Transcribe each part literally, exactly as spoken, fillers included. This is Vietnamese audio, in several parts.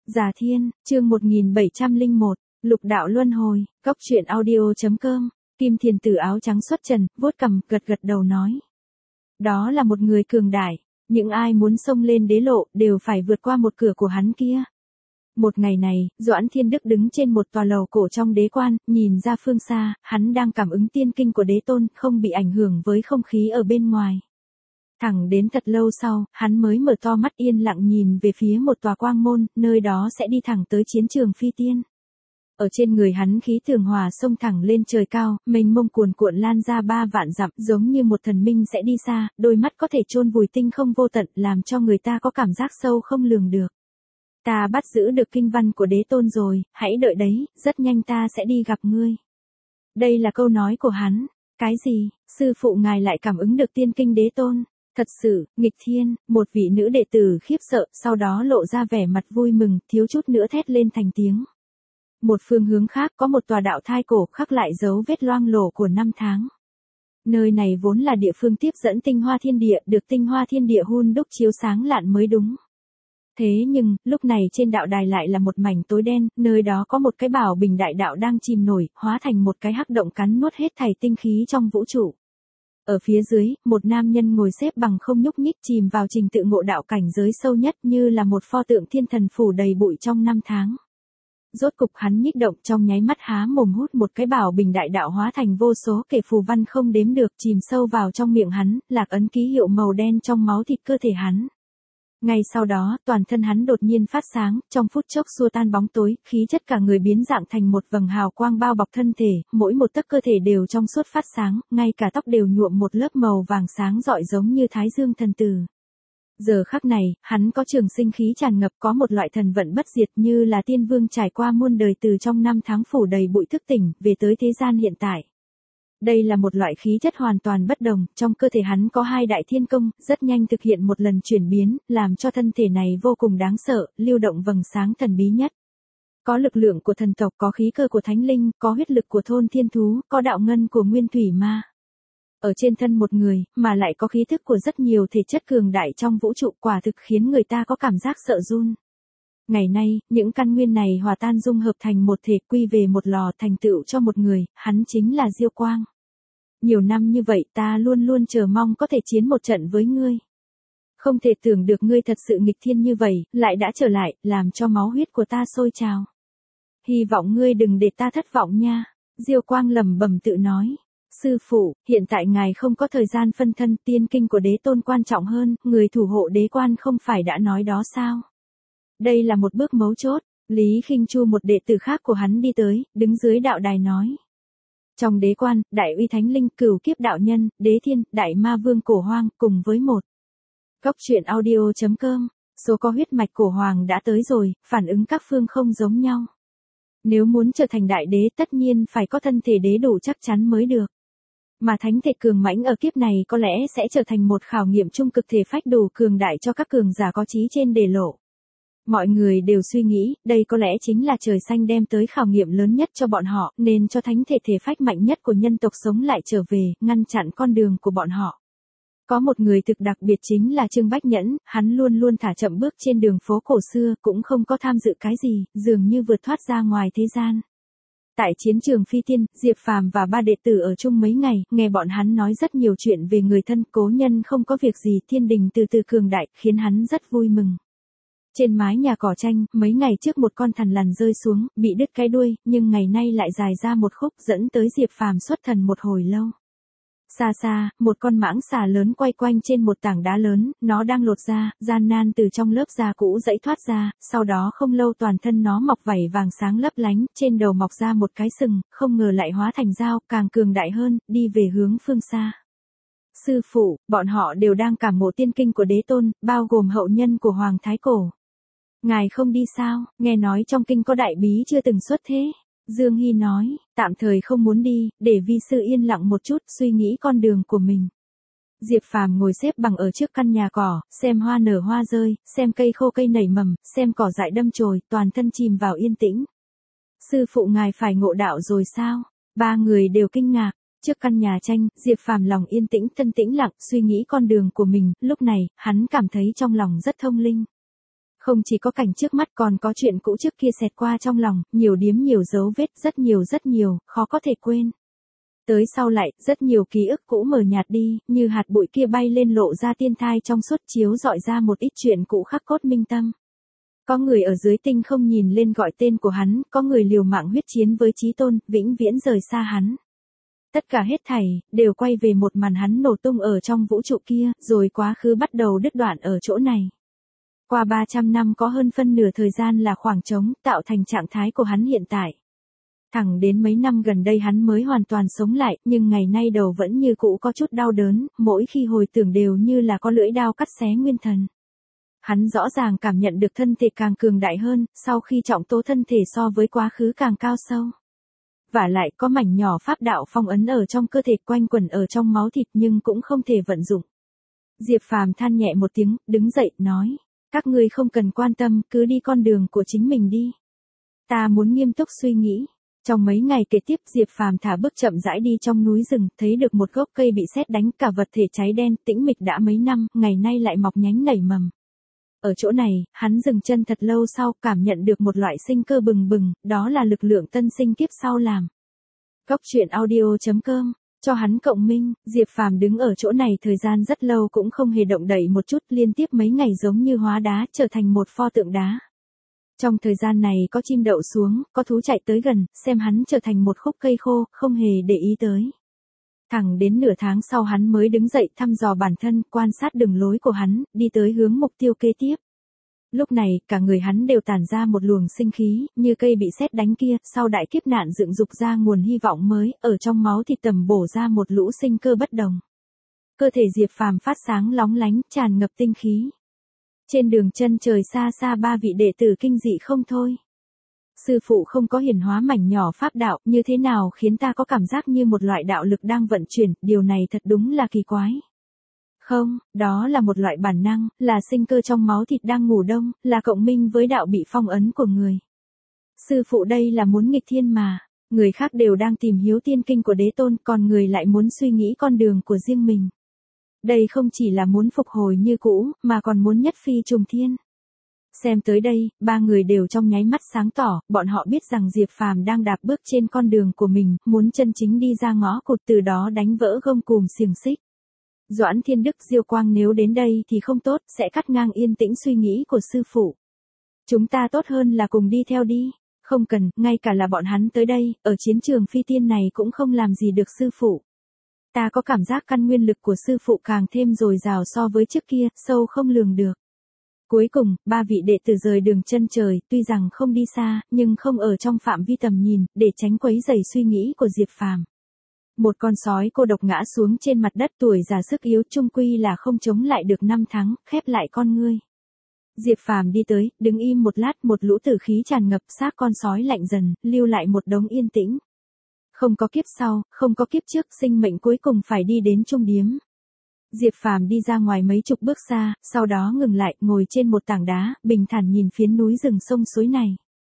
Già Thiên, chương một nghìn bảy trăm lẻ một, Lục đạo luân hồi, Cốc truyện audio.com, Kim Thiền Tử áo trắng xuất trần, vuốt cằm, gật gật đầu nói. Đó là một người cường đại, những ai muốn xông lên đế lộ, đều phải vượt qua một cửa của hắn kia. Một ngày này, Doãn Thiên Đức đứng trên một tòa lầu cổ trong đế quan, nhìn ra phương xa, hắn đang cảm ứng tiên kinh của đế tôn, không bị ảnh hưởng với không khí ở bên ngoài. Thẳng đến thật lâu sau, hắn mới mở to mắt yên lặng nhìn về phía một tòa quang môn, nơi đó sẽ đi thẳng tới chiến trường phi tiên. Ở trên người hắn khí tường hòa xông thẳng lên trời cao, mênh mông cuồn cuộn lan ra ba vạn dặm, giống như một thần minh sẽ đi xa, đôi mắt có thể chôn vùi tinh không vô tận, làm cho người ta có cảm giác sâu không lường được. Ta bắt giữ được kinh văn của đế tôn rồi, hãy đợi đấy, rất nhanh ta sẽ đi gặp ngươi. Đây là câu nói của hắn. Cái gì, sư phụ ngài lại cảm ứng được tiên kinh đế tôn? Thật sự, nghịch thiên, một vị nữ đệ tử khiếp sợ, sau đó lộ ra vẻ mặt vui mừng, thiếu chút nữa thét lên thành tiếng. Một phương hướng khác có một tòa đạo thai cổ khắc lại dấu vết loang lổ của năm tháng. Nơi này vốn là địa phương tiếp dẫn tinh hoa thiên địa, được tinh hoa thiên địa hun đúc chiếu sáng lạn mới đúng. Thế nhưng, lúc này trên đạo đài lại là một mảnh tối đen, nơi đó có một cái bảo bình đại đạo đang chìm nổi, hóa thành một cái hắc động cắn nuốt hết thảy tinh khí trong vũ trụ. Ở phía dưới, một nam nhân ngồi xếp bằng không nhúc nhích chìm vào trình tự ngộ đạo cảnh giới sâu nhất như là một pho tượng thiên thần phủ đầy bụi trong năm tháng. Rốt cục hắn nhích động trong nháy mắt há mồm hút một cái bảo bình đại đạo hóa thành vô số kể phù văn không đếm được chìm sâu vào trong miệng hắn, lạc ấn ký hiệu màu đen trong máu thịt cơ thể hắn. Ngay sau đó, toàn thân hắn đột nhiên phát sáng, trong phút chốc xua tan bóng tối, khí chất cả người biến dạng thành một vầng hào quang bao bọc thân thể, mỗi một tấc cơ thể đều trong suốt phát sáng, ngay cả tóc đều nhuộm một lớp màu vàng sáng rọi giống như thái dương thần tử. Giờ khắc này, hắn có trường sinh khí tràn ngập, có một loại thần vận bất diệt như là tiên vương trải qua muôn đời từ trong năm tháng phủ đầy bụi thức tỉnh, về tới thế gian hiện tại. Đây là một loại khí chất hoàn toàn bất đồng, trong cơ thể hắn có hai đại thiên công, rất nhanh thực hiện một lần chuyển biến, làm cho thân thể này vô cùng đáng sợ, lưu động vầng sáng thần bí nhất. Có lực lượng của thần tộc, có khí cơ của thánh linh, có huyết lực của thôn thiên thú, có đạo ngân của nguyên thủy ma. Ở trên thân một người, mà lại có khí thức của rất nhiều thể chất cường đại trong vũ trụ, quả thực khiến người ta có cảm giác sợ run. Ngày nay, những căn nguyên này hòa tan dung hợp thành một thể, quy về một lò, thành tựu cho một người, hắn chính là Diêu Quang. Nhiều năm như vậy ta luôn luôn chờ mong có thể chiến một trận với ngươi. Không thể tưởng được ngươi thật sự nghịch thiên như vậy, lại đã trở lại, làm cho máu huyết của ta sôi trào. Hy vọng ngươi đừng để ta thất vọng nha. Diêu Quang lẩm bẩm tự nói. Sư phụ, hiện tại ngài không có thời gian phân thân, tiên kinh của đế tôn quan trọng hơn, người thủ hộ đế quan không phải đã nói đó sao? Đây là một bước mấu chốt. Lý Khinh Chu, một đệ tử khác của hắn đi tới, đứng dưới đạo đài nói. Trong đế quan, đại uy thánh linh, cửu kiếp đạo nhân, đế thiên, đại ma vương cổ hoang, cùng với một. Cốc truyện audio.com, số có huyết mạch cổ hoàng đã tới rồi, phản ứng các phương không giống nhau. Nếu muốn trở thành đại đế tất nhiên phải có thân thể đế đủ chắc chắn mới được. Mà thánh thể cường mãnh ở kiếp này có lẽ sẽ trở thành một khảo nghiệm trung cực thể phách đủ cường đại cho các cường giả có trí trên đề lộ. Mọi người đều suy nghĩ, đây có lẽ chính là trời xanh đem tới khảo nghiệm lớn nhất cho bọn họ, nên cho thánh thể thể phách mạnh nhất của nhân tộc sống lại trở về, ngăn chặn con đường của bọn họ. Có một người thực đặc biệt chính là Trương Bách Nhẫn, hắn luôn luôn thả chậm bước trên đường phố cổ xưa, cũng không có tham dự cái gì, dường như vượt thoát ra ngoài thế gian. Tại chiến trường phi tiên, Diệp Phàm và ba đệ tử ở chung mấy ngày, nghe bọn hắn nói rất nhiều chuyện về người thân, cố nhân không có việc gì, thiên đình từ từ cường đại, khiến hắn rất vui mừng. Trên mái nhà cỏ tranh, mấy ngày trước một con thằn lằn rơi xuống, bị đứt cái đuôi, nhưng ngày nay lại dài ra một khúc, dẫn tới Diệp Phàm xuất thần một hồi lâu. Xa xa, một con mãng xà lớn quay quanh trên một tảng đá lớn, nó đang lột da, gian nan từ trong lớp da cũ dãy thoát ra, sau đó không lâu toàn thân nó mọc vảy vàng sáng lấp lánh, trên đầu mọc ra một cái sừng, không ngờ lại hóa thành dao, càng cường đại hơn, đi về hướng phương xa. Sư phụ, bọn họ đều đang cảm ngộ tiên kinh của đế tôn, bao gồm hậu nhân của Hoàng Thái Cổ. Ngài không đi sao, nghe nói trong kinh có đại bí chưa từng xuất thế. Dương Hy nói, tạm thời không muốn đi, để vi sư yên lặng một chút, suy nghĩ con đường của mình. Diệp Phàm ngồi xếp bằng ở trước căn nhà cỏ, xem hoa nở hoa rơi, xem cây khô cây nảy mầm, xem cỏ dại đâm chồi, toàn thân chìm vào yên tĩnh. Sư phụ ngài phải ngộ đạo rồi sao? Ba người đều kinh ngạc. Trước căn nhà tranh, Diệp Phàm lòng yên tĩnh, thân tĩnh lặng, suy nghĩ con đường của mình, lúc này, hắn cảm thấy trong lòng rất thông linh. Không chỉ có cảnh trước mắt còn có chuyện cũ trước kia xẹt qua trong lòng, nhiều điếm nhiều dấu vết, rất nhiều rất nhiều, khó có thể quên. Tới sau lại, rất nhiều ký ức cũ mờ nhạt đi, như hạt bụi kia bay lên lộ ra tiên thai trong suốt chiếu dọi ra một ít chuyện cũ khắc cốt minh tâm. Có người ở dưới tinh không nhìn lên gọi tên của hắn, có người liều mạng huyết chiến với chí tôn, vĩnh viễn rời xa hắn. Tất cả hết thảy, đều quay về một màn hắn nổ tung ở trong vũ trụ kia, rồi quá khứ bắt đầu đứt đoạn ở chỗ này. Qua ba trăm năm có hơn phân nửa thời gian là khoảng trống, tạo thành trạng thái của hắn hiện tại. Thẳng đến mấy năm gần đây hắn mới hoàn toàn sống lại, nhưng ngày nay đầu vẫn như cũ có chút đau đớn, mỗi khi hồi tưởng đều như là có lưỡi đao cắt xé nguyên thần. Hắn rõ ràng cảm nhận được thân thể càng cường đại hơn, sau khi trọng tố thân thể so với quá khứ càng cao sâu. Vả lại có mảnh nhỏ pháp đạo phong ấn ở trong cơ thể quanh quẩn ở trong máu thịt nhưng cũng không thể vận dụng. Diệp Phàm than nhẹ một tiếng, đứng dậy, nói. Các ngươi không cần quan tâm, cứ đi con đường của chính mình đi. Ta muốn nghiêm túc suy nghĩ. Trong mấy ngày kế tiếp Diệp Phàm thả bước chậm rãi đi trong núi rừng, thấy được một gốc cây bị sét đánh cả vật thể cháy đen, tĩnh mịch đã mấy năm, ngày nay lại mọc nhánh nảy mầm. Ở chỗ này, hắn dừng chân thật lâu sau, cảm nhận được một loại sinh cơ bừng bừng, đó là lực lượng tân sinh kiếp sau làm. Góc truyện audio chấm com, cho hắn cộng minh, Diệp Phàm đứng ở chỗ này thời gian rất lâu cũng không hề động đậy một chút, liên tiếp mấy ngày giống như hóa đá, trở thành một pho tượng đá. Trong thời gian này có chim đậu xuống, có thú chạy tới gần, xem hắn trở thành một khúc cây khô, không hề để ý tới. Thẳng đến nửa tháng sau hắn mới đứng dậy thăm dò bản thân, quan sát đường lối của hắn, đi tới hướng mục tiêu kế tiếp. Lúc này, cả người hắn đều tản ra một luồng sinh khí, như cây bị sét đánh kia, sau đại kiếp nạn dựng dục ra nguồn hy vọng mới, ở trong máu thịt tầm bổ ra một lũ sinh cơ bất đồng. Cơ thể Diệp Phàm phát sáng lóng lánh, tràn ngập tinh khí. Trên đường chân trời xa xa ba vị đệ tử kinh dị không thôi. Sư phụ không có hiển hóa mảnh nhỏ pháp đạo, như thế nào khiến ta có cảm giác như một loại đạo lực đang vận chuyển, điều này thật đúng là kỳ quái. Không, đó là một loại bản năng, là sinh cơ trong máu thịt đang ngủ đông, là cộng minh với đạo bị phong ấn của người. Sư phụ đây là muốn nghịch thiên mà, người khác đều đang tìm hiếu tiên kinh của đế tôn, còn người lại muốn suy nghĩ con đường của riêng mình. Đây không chỉ là muốn phục hồi như cũ, mà còn muốn nhất phi trùng thiên. Xem tới đây, ba người đều trong nháy mắt sáng tỏ, bọn họ biết rằng Diệp Phàm đang đạp bước trên con đường của mình, muốn chân chính đi ra ngõ cụt, từ đó đánh vỡ gông cùm xiềng xích. Doãn Thiên Đức, Diêu Quang nếu đến đây thì không tốt, sẽ cắt ngang yên tĩnh suy nghĩ của sư phụ. Chúng ta tốt hơn là cùng đi theo đi. Không cần, ngay cả là bọn hắn tới đây, ở chiến trường phi tiên này cũng không làm gì được sư phụ. Ta có cảm giác căn nguyên lực của sư phụ càng thêm dồi dào so với trước kia, sâu không lường được. Cuối cùng, ba vị đệ tử rời đường chân trời, tuy rằng không đi xa, nhưng không ở trong phạm vi tầm nhìn, để tránh quấy rầy suy nghĩ của Diệp Phàm. Một con sói cô độc ngã xuống trên mặt đất, tuổi già sức yếu, chung quy là không chống lại được năm tháng, khép lại con ngươi. Diệp Phàm đi tới, đứng im một lát, một lũ tử khí tràn ngập, xác con sói lạnh dần, lưu lại một đống yên tĩnh. Không có kiếp sau, không có kiếp trước, sinh mệnh cuối cùng phải đi đến trung điếm. Diệp Phàm đi ra ngoài mấy chục bước xa, sau đó ngừng lại, ngồi trên một tảng đá, bình thản nhìn phiến núi rừng sông suối này.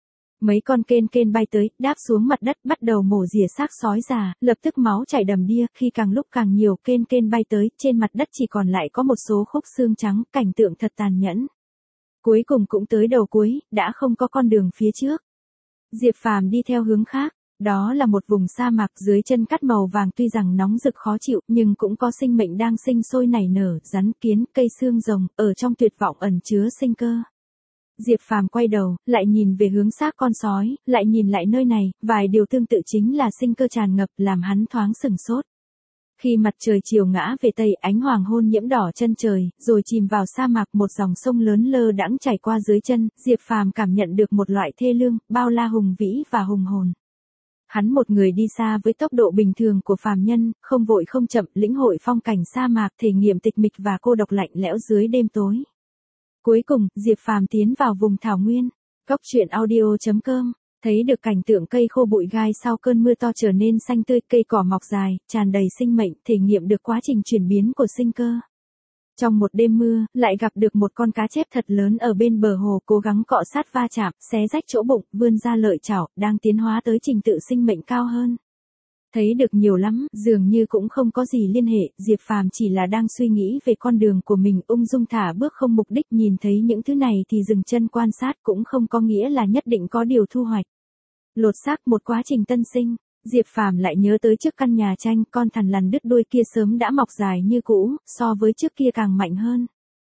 Mấy con kên kên bay tới, đáp xuống mặt đất, bắt đầu mổ rỉa xác sói già, lập tức máu chảy đầm đìa, khi càng lúc càng nhiều kên kên bay tới, trên mặt đất chỉ còn lại có một số khúc xương trắng, cảnh tượng thật tàn nhẫn. Cuối cùng cũng tới đầu cuối, đã không có con đường phía trước. Diệp Phàm đi theo hướng khác. Đó là một vùng sa mạc, dưới chân cát màu vàng, tuy rằng nóng rực khó chịu, nhưng cũng có sinh mệnh đang sinh sôi nảy nở, rắn, kiến, cây xương rồng, ở trong tuyệt vọng ẩn chứa sinh cơ. Diệp Phàm quay đầu, lại nhìn về hướng xác con sói, lại nhìn lại nơi này, vài điều tương tự chính là sinh cơ tràn ngập, làm hắn thoáng sừng sốt. Khi mặt trời chiều ngã về tây, ánh hoàng hôn nhiễm đỏ chân trời, rồi chìm vào sa mạc, một dòng sông lớn lơ đãng chảy qua dưới chân, Diệp Phàm cảm nhận được một loại thê lương, bao la hùng vĩ và hùng hồn. Hắn một người đi xa với tốc độ bình thường của phàm nhân, không vội không chậm, lĩnh hội phong cảnh sa mạc, thể nghiệm tịch mịch và cô độc lạnh lẽo dưới đêm tối. Cuối cùng, Diệp Phàm tiến vào vùng thảo nguyên. Góc truyện audio chấm com, thấy được cảnh tượng cây khô bụi gai sau cơn mưa to trở nên xanh tươi, cây cỏ mọc dài, tràn đầy sinh mệnh, thể nghiệm được quá trình chuyển biến của sinh cơ. Trong một đêm mưa, lại gặp được một con cá chép thật lớn ở bên bờ hồ, cố gắng cọ sát va chạm, xé rách chỗ bụng, vươn ra lợi chảo, đang tiến hóa tới trình tự sinh mệnh cao hơn. Thấy được nhiều lắm, dường như cũng không có gì liên hệ, Diệp Phàm chỉ là đang suy nghĩ về con đường của mình, ung dung thả bước không mục đích, nhìn thấy những thứ này thì dừng chân quan sát cũng không có nghĩa là nhất định có điều thu hoạch. Lột xác một quá trình tân sinh, Diệp Phàm lại nhớ tới trước căn nhà tranh, con thằn lằn đứt đuôi kia sớm đã mọc dài như cũ, so với trước kia càng mạnh hơn.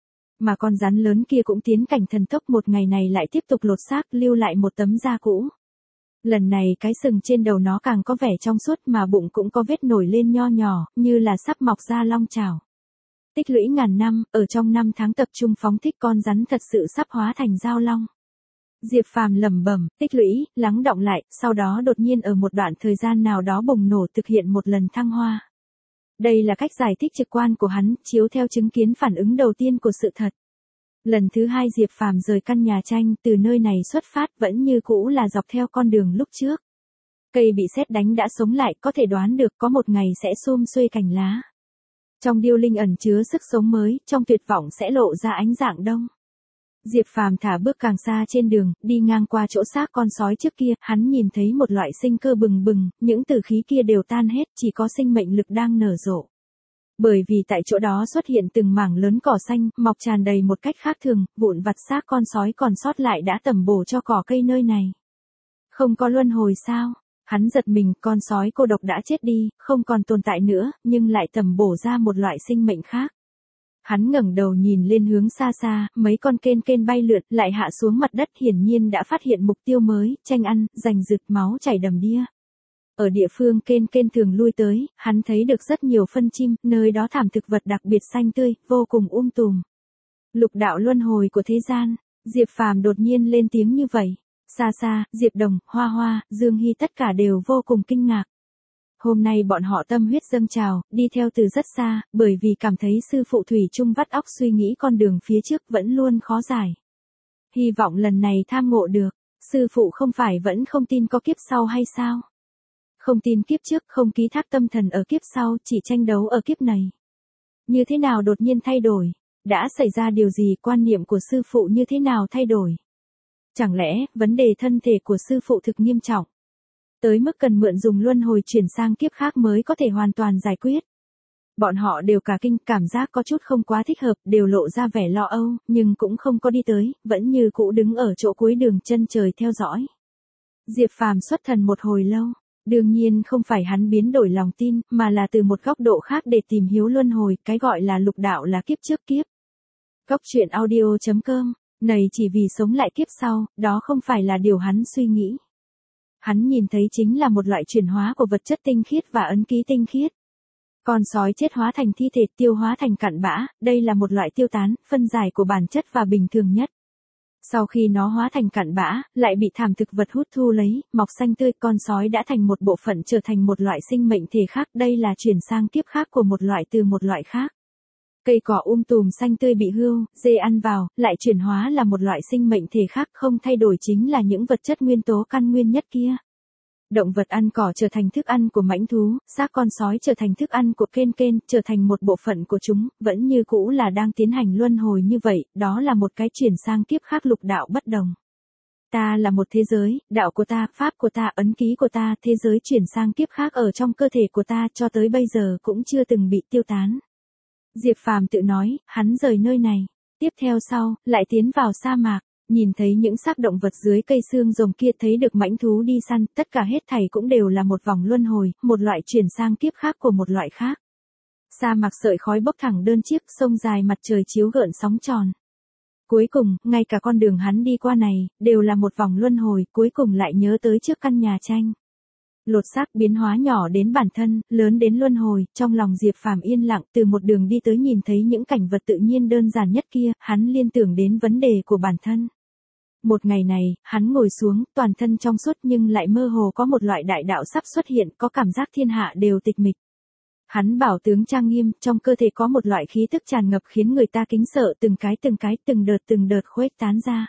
Mà con rắn lớn kia cũng tiến cảnh thần tốc, một ngày này lại tiếp tục lột xác, lưu lại một tấm da cũ. Lần này cái sừng trên đầu nó càng có vẻ trong suốt, mà bụng cũng có vết nổi lên nho nhỏ, như là sắp mọc ra long chảo. Tích lũy ngàn năm, ở trong năm tháng tập trung phóng thích, con rắn thật sự sắp hóa thành giao long. Diệp Phàm lẩm bẩm, tích lũy, lắng đọng lại, sau đó đột nhiên ở một đoạn thời gian nào đó bùng nổ, thực hiện một lần thăng hoa. Đây là cách giải thích trực quan của hắn, chiếu theo chứng kiến phản ứng đầu tiên của sự thật. Lần thứ hai Diệp Phàm rời căn nhà tranh, từ nơi này xuất phát vẫn như cũ là dọc theo con đường lúc trước. Cây bị sét đánh đã sống lại, có thể đoán được có một ngày sẽ sum xuê cành lá. Trong điêu linh ẩn chứa sức sống mới, trong tuyệt vọng sẽ lộ ra ánh dạng đông. Diệp Phàm thả bước càng xa trên đường, đi ngang qua chỗ xác con sói trước kia, hắn nhìn thấy một loại sinh cơ bừng bừng, những tử khí kia đều tan hết, chỉ có sinh mệnh lực đang nở rộ. Bởi vì tại chỗ đó xuất hiện từng mảng lớn cỏ xanh, mọc tràn đầy một cách khác thường, vụn vặt xác con sói còn sót lại đã tẩm bổ cho cỏ cây nơi này. Không có luân hồi sao? Hắn giật mình, con sói cô độc đã chết đi, không còn tồn tại nữa, nhưng lại tẩm bổ ra một loại sinh mệnh khác. Hắn ngẩng đầu nhìn lên hướng xa xa, mấy con kên kên bay lượn, lại hạ xuống mặt đất, hiển nhiên đã phát hiện mục tiêu mới, tranh ăn, giành giật, máu chảy đầm đìa. Ở địa phương kên kên thường lui tới, hắn thấy được rất nhiều phân chim, nơi đó thảm thực vật đặc biệt xanh tươi, vô cùng um tùm. Lục đạo luân hồi của thế gian, Diệp Phàm đột nhiên lên tiếng như vậy. Xa xa, Diệp Đồng, Hoa Hoa, Dương Hy tất cả đều vô cùng kinh ngạc. Hôm nay bọn họ tâm huyết dâng trào, đi theo từ rất xa, bởi vì cảm thấy sư phụ Thủy Chung vắt óc suy nghĩ con đường phía trước vẫn luôn khó giải. Hy vọng lần này tham ngộ được, sư phụ không phải vẫn không tin có kiếp sau hay sao? Không tin kiếp trước, không ký thác tâm thần ở kiếp sau, chỉ tranh đấu ở kiếp này. Như thế nào đột nhiên thay đổi? Đã xảy ra điều gì, quan niệm của sư phụ như thế nào thay đổi? Chẳng lẽ, vấn đề thân thể của sư phụ thực nghiêm trọng? Tới mức cần mượn dùng luân hồi chuyển sang kiếp khác mới có thể hoàn toàn giải quyết. Bọn họ đều cả kinh, cảm giác có chút không quá thích hợp, đều lộ ra vẻ lo âu, nhưng cũng không có đi tới, vẫn như cũ đứng ở chỗ cuối đường chân trời theo dõi. Diệp Phàm xuất thần một hồi lâu. Đương nhiên không phải hắn biến đổi lòng tin, mà là từ một góc độ khác để tìm hiểu luân hồi, cái gọi là lục đạo là kiếp trước kiếp. Góc truyện audio chấm com, này chỉ vì sống lại kiếp sau, đó không phải là điều hắn suy nghĩ. Hắn nhìn thấy chính là một loại chuyển hóa của vật chất tinh khiết và ấn ký tinh khiết. Con sói chết hóa thành thi thể, tiêu hóa thành cặn bã, đây là một loại tiêu tán, phân giải của bản chất và bình thường nhất. Sau khi nó hóa thành cặn bã, lại bị thảm thực vật hút thu lấy, mọc xanh tươi, con sói đã thành một bộ phận, trở thành một loại sinh mệnh thể khác, đây là chuyển sang kiếp khác của một loại từ một loại khác. Cây cỏ um tùm xanh tươi bị hươu, dê ăn vào, lại chuyển hóa là một loại sinh mệnh thể khác, không thay đổi chính là những vật chất nguyên tố căn nguyên nhất kia. Động vật ăn cỏ trở thành thức ăn của mãnh thú, xác con sói trở thành thức ăn của kên kên, trở thành một bộ phận của chúng, vẫn như cũ là đang tiến hành luân hồi như vậy, đó là một cái chuyển sang kiếp khác lục đạo bất đồng. Ta là một thế giới, đạo của ta, pháp của ta, ấn ký của ta, thế giới chuyển sang kiếp khác ở trong cơ thể của ta cho tới bây giờ cũng chưa từng bị tiêu tán. Diệp Phàm tự nói, hắn rời nơi này. Tiếp theo sau, lại tiến vào sa mạc. Nhìn thấy những xác động vật dưới cây xương rồng kia, thấy được mãnh thú đi săn, tất cả hết thảy cũng đều là một vòng luân hồi, một loại chuyển sang kiếp khác của một loại khác. Sa mạc sợi khói bốc thẳng đơn chiếc, sông dài mặt trời chiếu gợn sóng tròn. Cuối cùng, ngay cả con đường hắn đi qua này, đều là một vòng luân hồi, cuối cùng lại nhớ tới trước căn nhà tranh. Lột xác biến hóa nhỏ đến bản thân, lớn đến luân hồi, trong lòng Diệp Phàm yên lặng, từ một đường đi tới nhìn thấy những cảnh vật tự nhiên đơn giản nhất kia, hắn liên tưởng đến vấn đề của bản thân. Một ngày này, hắn ngồi xuống, toàn thân trong suốt nhưng lại mơ hồ có một loại đại đạo sắp xuất hiện, có cảm giác thiên hạ đều tịch mịch. Hắn bảo tướng trang nghiêm, trong cơ thể có một loại khí tức tràn ngập khiến người ta kính sợ, từng cái từng cái, từng đợt từng đợt khuếch tán ra.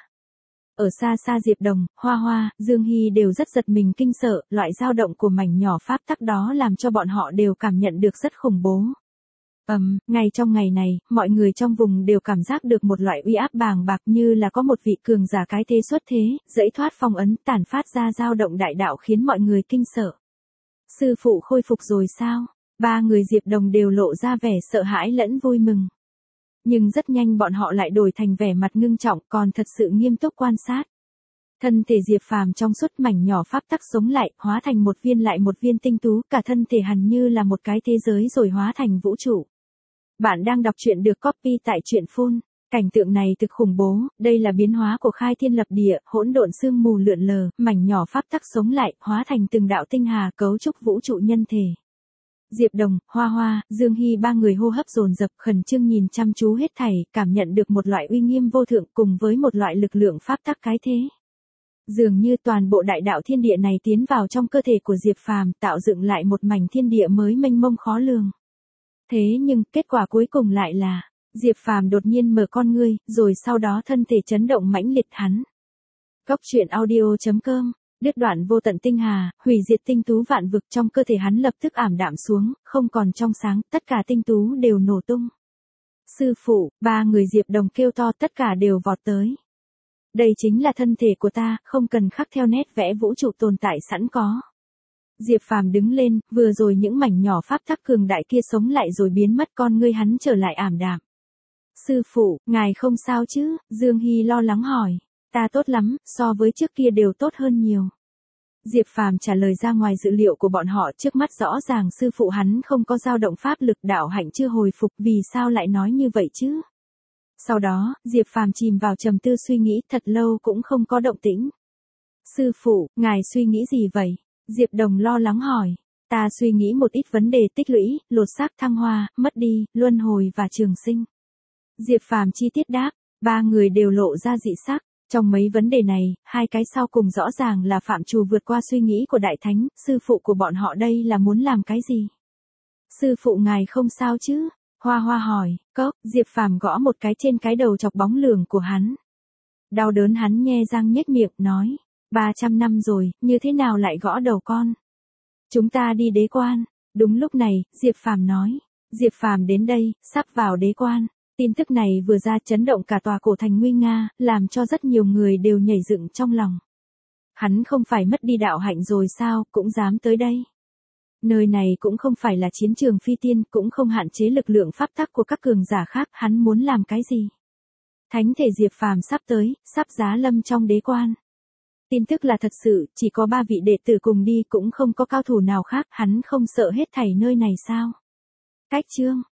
Ở xa xa Diệp Đồng, Hoa Hoa, Dương Hy đều rất giật mình kinh sợ, loại dao động của mảnh nhỏ pháp tắc đó làm cho bọn họ đều cảm nhận được rất khủng bố. Ầm, um, ngay trong ngày này, mọi người trong vùng đều cảm giác được một loại uy áp bàng bạc, như là có một vị cường giả cái thế xuất thế, dẫy thoát phong ấn, tản phát ra dao động đại đạo khiến mọi người kinh sợ. Sư phụ khôi phục rồi sao? Ba người Diệp Đồng đều lộ ra vẻ sợ hãi lẫn vui mừng. Nhưng rất nhanh bọn họ lại đổi thành vẻ mặt ngưng trọng, còn thật sự nghiêm túc quan sát. Thân thể Diệp Phàm trong suốt mảnh nhỏ pháp tắc sống lại, hóa thành một viên lại một viên tinh tú, cả thân thể hẳn như là một cái thế giới rồi hóa thành vũ trụ. Bạn đang đọc truyện được copy tại truyện phun. Cảnh tượng này thực khủng bố, đây là biến hóa của khai thiên lập địa, hỗn độn sương mù lượn lờ, mảnh nhỏ pháp tắc sống lại, hóa thành từng đạo tinh hà cấu trúc vũ trụ nhân thể. Diệp Đồng, Hoa Hoa, Dương Hy ba người hô hấp dồn dập, khẩn trương nhìn chăm chú hết thảy, cảm nhận được một loại uy nghiêm vô thượng cùng với một loại lực lượng pháp tắc cái thế. Dường như toàn bộ đại đạo thiên địa này tiến vào trong cơ thể của Diệp Phàm, tạo dựng lại một mảnh thiên địa mới mênh mông khó lường. Thế nhưng, kết quả cuối cùng lại là, Diệp Phàm đột nhiên mở con ngươi, rồi sau đó thân thể chấn động mãnh liệt hắn. Góc truyện audio chấm com, đứt đoạn vô tận tinh hà, hủy diệt tinh tú vạn vực trong cơ thể hắn lập tức ảm đạm xuống, không còn trong sáng, tất cả tinh tú đều nổ tung. Sư phụ, ba người Diệp Đồng kêu to tất cả đều vọt tới. Đây chính là thân thể của ta, không cần khắc theo nét vẽ vũ trụ tồn tại sẵn có. Diệp Phàm đứng lên, vừa rồi những mảnh nhỏ pháp tắc cường đại kia sống lại rồi biến mất, con ngươi hắn trở lại ảm đạm. Sư phụ, ngài không sao chứ? Dương Hy lo lắng hỏi. Ta tốt lắm, so với trước kia đều tốt hơn nhiều. Diệp Phàm trả lời ra ngoài dự liệu của bọn họ, trước mắt rõ ràng sư phụ hắn không có dao động pháp lực, đạo hạnh chưa hồi phục, vì sao lại nói như vậy chứ? Sau đó, Diệp Phàm chìm vào trầm tư suy nghĩ thật lâu cũng không có động tĩnh. Sư phụ, ngài suy nghĩ gì vậy? Diệp Đồng lo lắng hỏi. Ta suy nghĩ một ít vấn đề tích lũy, lột xác thăng hoa, mất đi, luân hồi và trường sinh. Diệp Phàm chi tiết đáp, ba người đều lộ ra dị sắc. Trong mấy vấn đề này, hai cái sau cùng rõ ràng là phạm trù vượt qua suy nghĩ của Đại Thánh, sư phụ của bọn họ đây là muốn làm cái gì? Sư phụ ngài không sao chứ? Hoa Hoa hỏi, cốc, Diệp Phàm gõ một cái trên cái đầu chọc bóng lường của hắn. Đau đớn hắn nhe răng nhếch miệng, nói, ba trăm năm rồi, như thế nào lại gõ đầu con? Chúng ta đi đế quan. Đúng lúc này, Diệp Phàm nói, Diệp Phàm đến đây, sắp vào đế quan. Tin tức này vừa ra chấn động cả tòa cổ thành nguy nga, làm cho rất nhiều người đều nhảy dựng trong lòng. Hắn không phải mất đi đạo hạnh rồi sao, cũng dám tới đây. Nơi này cũng không phải là chiến trường phi tiên, cũng không hạn chế lực lượng pháp tắc của các cường giả khác, hắn muốn làm cái gì? Thánh thể Diệp Phàm sắp tới, sắp giá lâm trong đế quan. Tin tức là thật sự, chỉ có ba vị đệ tử cùng đi, cũng không có cao thủ nào khác, hắn không sợ hết thảy nơi này sao? Cách chương